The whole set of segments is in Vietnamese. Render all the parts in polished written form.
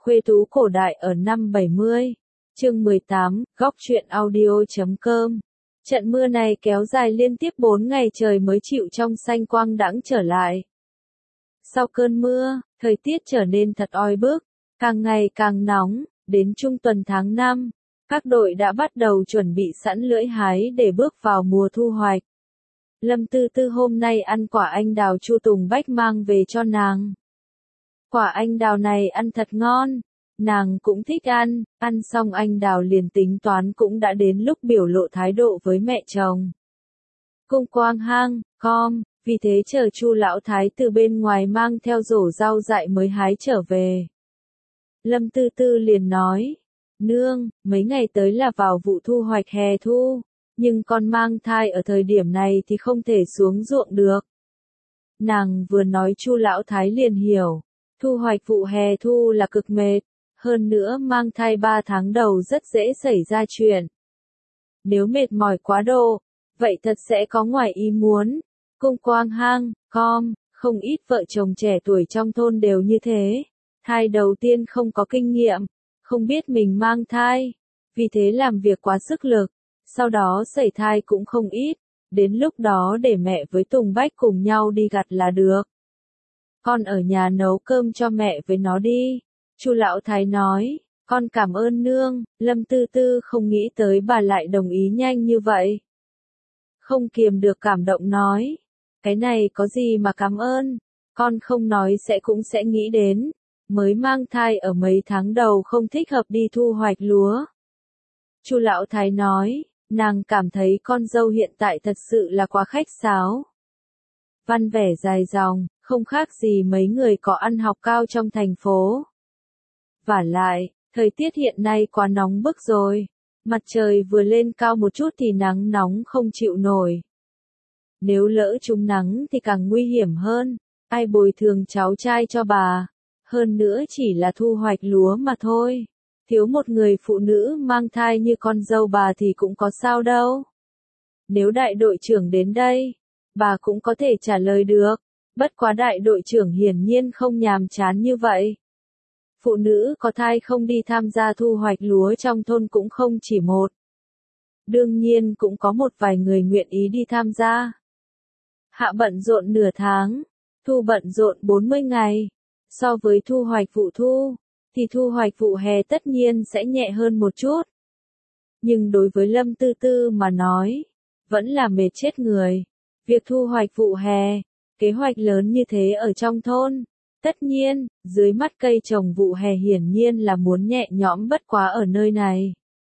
Khuê tú cổ đại ở năm 70. Chương 18, góc truyện audio.com. Trận mưa này kéo dài liên tiếp 4 ngày trời mới chịu trong xanh quang đãng trở lại. Sau cơn mưa, thời tiết trở nên thật oi bức, càng ngày càng nóng, đến trung tuần tháng 5, các đội đã bắt đầu chuẩn bị sẵn lưỡi hái để bước vào mùa thu hoạch. Lâm Tư Tư hôm nay ăn quả anh đào Chu Tùng Bách mang về cho nàng. Quả anh đào này ăn thật ngon, nàng cũng thích ăn xong anh đào liền tính toán cũng đã đến lúc biểu lộ thái độ với mẹ chồng. Cung quang hang, vì thế chờ Chu lão thái từ bên ngoài mang theo rổ rau dại mới hái trở về. Lâm Tư Tư liền nói, nương, mấy ngày tới là vào vụ thu hoạch hè thu, nhưng con mang thai ở thời điểm này thì không thể xuống ruộng được. Nàng vừa nói Chu lão thái liền hiểu, thu hoạch vụ hè thu là cực mệt, hơn nữa mang thai 3 tháng đầu rất dễ xảy ra chuyện. Nếu mệt mỏi quá độ, vậy thật sẽ có ngoài ý muốn. Cung quang hang, không ít vợ chồng trẻ tuổi trong thôn đều như thế. Thai đầu tiên không có kinh nghiệm, không biết mình mang thai, vì thế làm việc quá sức lực, sau đó sẩy thai cũng không ít, đến lúc đó để mẹ với Tùng Bách cùng nhau đi gặt là được. Con ở nhà nấu cơm cho mẹ với nó đi, Chu lão thái nói, con cảm ơn nương. Lâm Tư Tư không nghĩ tới bà lại đồng ý nhanh như vậy. Không kiềm được cảm động nói, cái này có gì mà cảm ơn, con không nói cũng sẽ nghĩ đến, mới mang thai ở mấy tháng đầu không thích hợp đi thu hoạch lúa. Chu lão thái nói, nàng cảm thấy con dâu hiện tại thật sự là quá khách sáo. Văn vẻ dài dòng, không khác gì mấy người có ăn học cao trong thành phố. Vả lại, thời tiết hiện nay quá nóng bức rồi, mặt trời vừa lên cao một chút thì nắng nóng không chịu nổi. Nếu lỡ trúng nắng thì càng nguy hiểm hơn, ai bồi thường cháu trai cho bà, hơn nữa chỉ là thu hoạch lúa mà thôi. Thiếu một người phụ nữ mang thai như con dâu bà thì cũng có sao đâu. Nếu đại đội trưởng đến đây, bà cũng có thể trả lời được, bất quá đại đội trưởng hiển nhiên không nhàm chán như vậy. Phụ nữ có thai không đi tham gia thu hoạch lúa trong thôn cũng không chỉ một. Đương nhiên cũng có một vài người nguyện ý đi tham gia. Hạ bận rộn nửa tháng, thu bận rộn 40 ngày. So với thu hoạch vụ thu, thì thu hoạch vụ hè tất nhiên sẽ nhẹ hơn một chút. Nhưng đối với Lâm Tư Tư mà nói, vẫn là mệt chết người. Việc thu hoạch vụ hè, kế hoạch lớn như thế ở trong thôn, tất nhiên, dưới mắt cây trồng vụ hè hiển nhiên là muốn nhẹ nhõm bất quá ở nơi này.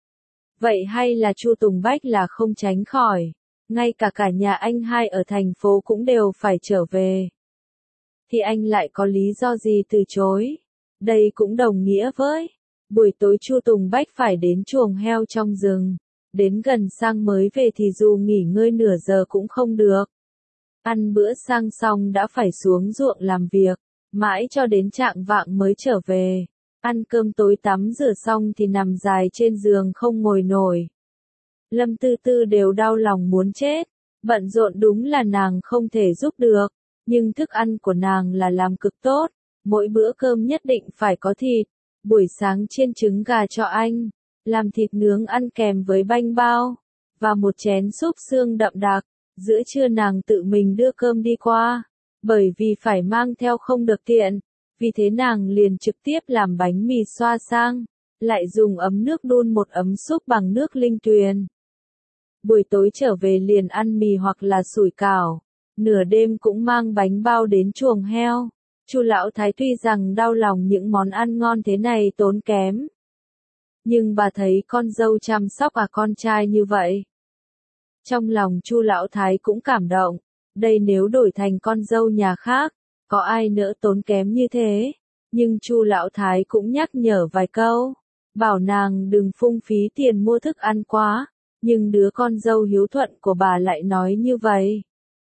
Vậy hay là Chu Tùng Bách là không tránh khỏi, ngay cả nhà anh hai ở thành phố cũng đều phải trở về. Thì anh lại có lý do gì từ chối? Đây cũng đồng nghĩa với, buổi tối Chu Tùng Bách phải đến chuồng heo trong rừng, đến gần sang mới về thì dù nghỉ ngơi nửa giờ cũng không được. Ăn bữa sang xong đã phải xuống ruộng làm việc, mãi cho đến chạng vạng mới trở về. Ăn cơm tối tắm rửa xong thì nằm dài trên giường không ngồi nổi. Lâm Tư Tư đều đau lòng muốn chết, bận rộn đúng là nàng không thể giúp được, nhưng thức ăn của nàng là làm cực tốt, mỗi bữa cơm nhất định phải có thịt, buổi sáng chiên trứng gà cho anh, làm thịt nướng ăn kèm với bánh bao, và một chén súp xương đậm đặc. Giữa trưa nàng tự mình đưa cơm đi qua, bởi vì phải mang theo không được tiện, vì thế nàng liền trực tiếp làm bánh mì xoa sang, lại dùng ấm nước đun một ấm súp bằng nước linh tuyền. Buổi tối trở về liền ăn mì hoặc là sủi cảo, nửa đêm cũng mang bánh bao đến chuồng heo. Chu lão thái tuy rằng đau lòng những món ăn ngon thế này tốn kém, nhưng bà thấy con dâu chăm sóc con trai như vậy. Trong lòng Chu lão thái cũng cảm động, đây nếu đổi thành con dâu nhà khác, có ai nỡ tốn kém như thế, nhưng Chu lão thái cũng nhắc nhở vài câu, bảo nàng đừng phung phí tiền mua thức ăn quá, nhưng đứa con dâu hiếu thuận của bà lại nói như vậy.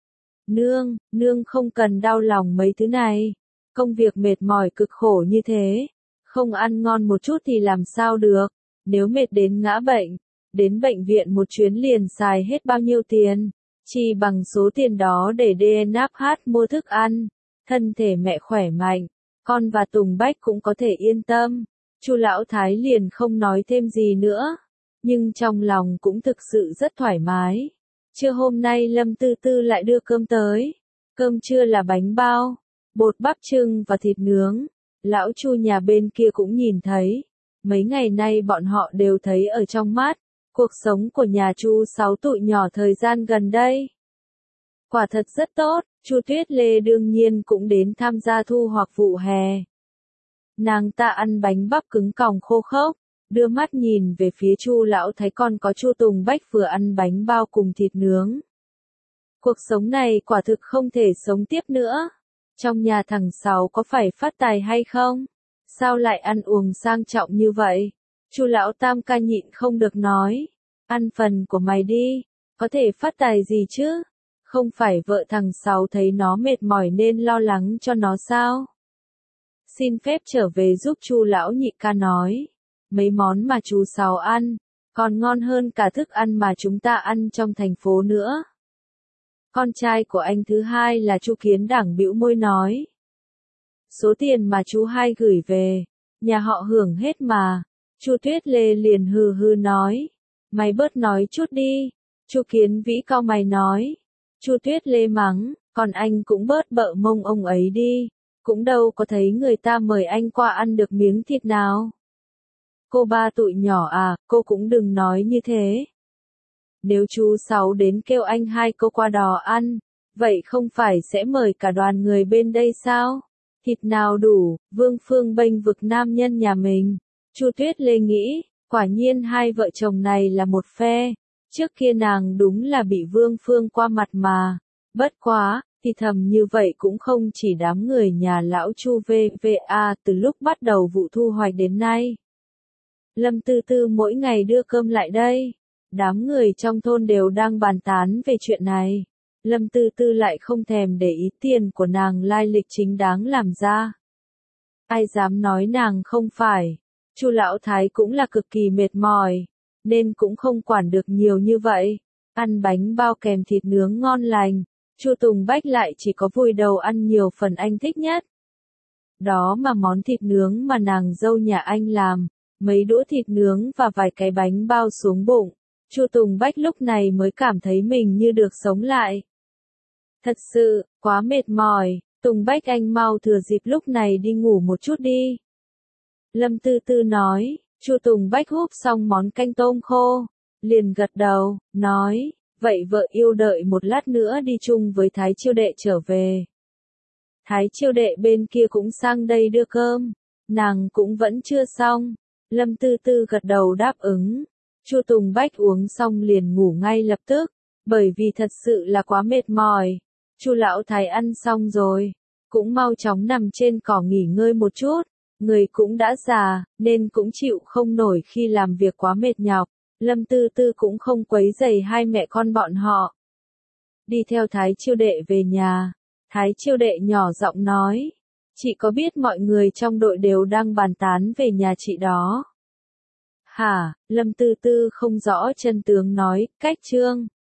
Nương không cần đau lòng mấy thứ này, công việc mệt mỏi cực khổ như thế, không ăn ngon một chút thì làm sao được, nếu mệt đến ngã bệnh. Đến bệnh viện một chuyến liền xài hết bao nhiêu tiền, chi bằng số tiền đó để DNH mua thức ăn, thân thể mẹ khỏe mạnh, Con và Tùng Bách cũng có thể yên tâm. Chu Lão Thái liền không nói thêm gì nữa, nhưng trong lòng cũng thực sự rất thoải mái. Trưa hôm nay Lâm Tư Tư lại đưa cơm tới. Cơm trưa là bánh bao, bột bắp chưng và thịt nướng. Lão Chu nhà bên kia cũng nhìn thấy. Mấy ngày nay bọn họ đều thấy ở trong mắt, cuộc sống của nhà Chu Sáu tụi nhỏ thời gian gần đây. Quả thật rất tốt, Chu Tuyết Lê đương nhiên cũng đến tham gia thu hoạch vụ hè. Nàng ta ăn bánh bắp cứng còng khô khốc, đưa mắt nhìn về phía Chu Lão Thái còn có Chu Tùng Bách vừa ăn bánh bao cùng thịt nướng. Cuộc sống này quả thực không thể sống tiếp nữa. Trong nhà thằng Sáu có phải phát tài hay không? Sao lại ăn uống sang trọng như vậy? Chu Lão Tam ca nhịn không được nói. Ăn phần của mày đi, có thể phát tài gì chứ? Không phải vợ thằng Sáu thấy nó mệt mỏi nên lo lắng cho nó sao? Xin phép trở về giúp Chu Lão nhị ca nói. Mấy món mà chú Sáu ăn, còn ngon hơn cả thức ăn mà chúng ta ăn trong thành phố nữa. Con trai của anh thứ hai là Chu Kiến Đảng bĩu môi nói. Số tiền mà chú hai gửi về, nhà họ hưởng hết mà. Chu Tuyết Lê liền hừ hừ nói. Mày bớt nói chút đi. Chu Kiến Vĩ cau mày nói. Chu Tuyết Lê mắng, còn anh cũng bớt bợ mông ông ấy đi. Cũng đâu có thấy người ta mời anh qua ăn được miếng thịt nào. Cô ba tụi nhỏ à, cô cũng đừng nói như thế. Nếu chú Sáu đến kêu anh hai cô qua đó ăn, vậy không phải sẽ mời cả đoàn người bên đây sao? Thịt nào đủ, Vương Phương bênh vực nam nhân nhà mình. Chu Tuyết Lê nghĩ, quả nhiên hai vợ chồng này là một phe. Trước kia nàng đúng là bị Vương Phương qua mặt mà. Bất quá, thì thầm như vậy cũng không chỉ đám người nhà lão Chu VVA từ lúc bắt đầu vụ thu hoạch đến nay. Lâm Tư Tư mỗi ngày đưa cơm lại đây. Đám người trong thôn đều đang bàn tán về chuyện này. Lâm Tư Tư lại không thèm để ý tiền của nàng lai lịch chính đáng làm ra. Ai dám nói nàng không phải. Chu Lão Thái cũng là cực kỳ mệt mỏi, nên cũng không quản được nhiều như vậy. Ăn bánh bao kèm thịt nướng ngon lành, Chu Tùng Bách lại chỉ có vùi đầu ăn nhiều phần anh thích nhất. Đó mà món thịt nướng mà nàng dâu nhà anh làm, mấy đũa thịt nướng và vài cái bánh bao xuống bụng. Chu Tùng Bách lúc này mới cảm thấy mình như được sống lại. Thật sự, quá mệt mỏi, Tùng Bách anh mau thừa dịp lúc này đi ngủ một chút đi. Lâm Tư Tư nói, Chu Tùng Bách húp xong món canh tôm khô, liền gật đầu, nói, vậy vợ yêu đợi một lát nữa đi chung với Thái Chiêu Đệ trở về. Thái Chiêu Đệ bên kia cũng sang đây đưa cơm, nàng cũng vẫn chưa xong. Lâm Tư Tư gật đầu đáp ứng. Chu Tùng Bách uống xong liền ngủ ngay lập tức, bởi vì thật sự là quá mệt mỏi. Chu Lão Thái ăn xong rồi, cũng mau chóng nằm trên cỏ nghỉ ngơi một chút, người cũng đã già, nên cũng chịu không nổi khi làm việc quá mệt nhọc. Lâm Tư Tư cũng không quấy rầy hai mẹ con bọn họ. Đi theo Thái Chiêu Đệ về nhà, Thái Chiêu Đệ nhỏ giọng nói, chị có biết mọi người trong đội đều đang bàn tán về nhà chị đó. Hả, Lâm Tư Tư không rõ chân tướng nói, cách Trương.